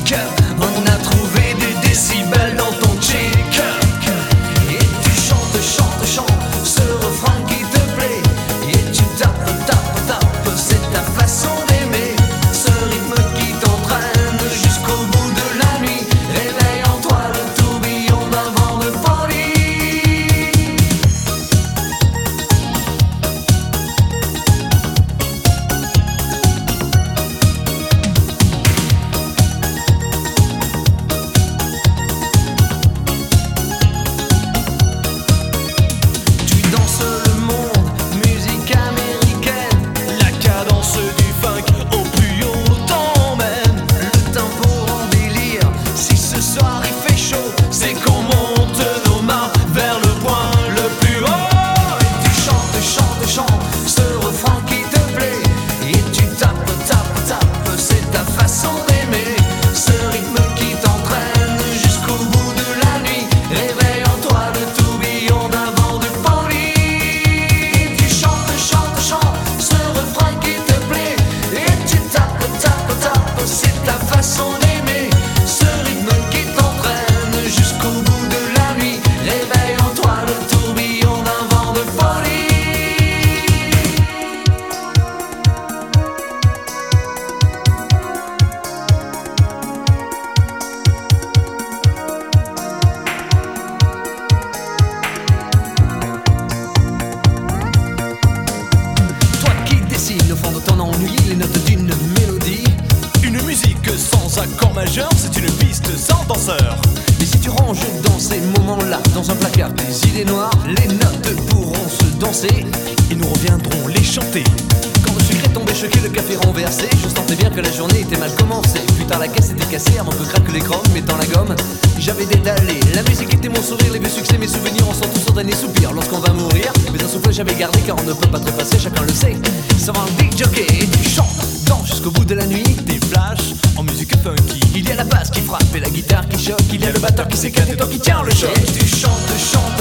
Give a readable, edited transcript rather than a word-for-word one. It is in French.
kick. On a trouvé des décibels dans ton chic. Et tu chantes, chantes, chantes ce refrain qui te plaît. Et tu tapes, tapes, tapes, c'est ta façon d'aimer. Ce rythme qui t'entraîne jusqu'au bout de la nuit. Réveille en toi le tourbillon d'un vent de folie. Au fond de ton ennui, les notes d'une mélodie. Une musique sans accord majeur, c'est une piste sans danseur. Mais si tu ranges dans ces moments-là, dans un placard des idées noires, les notes pourront se danser et nous reviendrons les chanter. Quand le sucre est tombé, choqué, le café renversé, je sentais bien que la journée était mal commencée. Plus tard la caisse était cassée, avant que craque l'écran, mettant la gomme, j'avais dédalé. La musique était mon sourire, les vieux succès, mes souvenirs, on sent tous son dernier soupir. Lorsqu'on va mourir, mais un souffle j'avais gardé, car on ne peut pas trépasser, chacun le sait. Ça va un big jockey, et tu chantes, danses jusqu'au bout de la nuit. Des flashs en musique funky. Il y a la basse qui frappe et la guitare qui choque. Il y a le batteur qui s'éclate et toi qui tiens le choc. Et tu chantes, chantes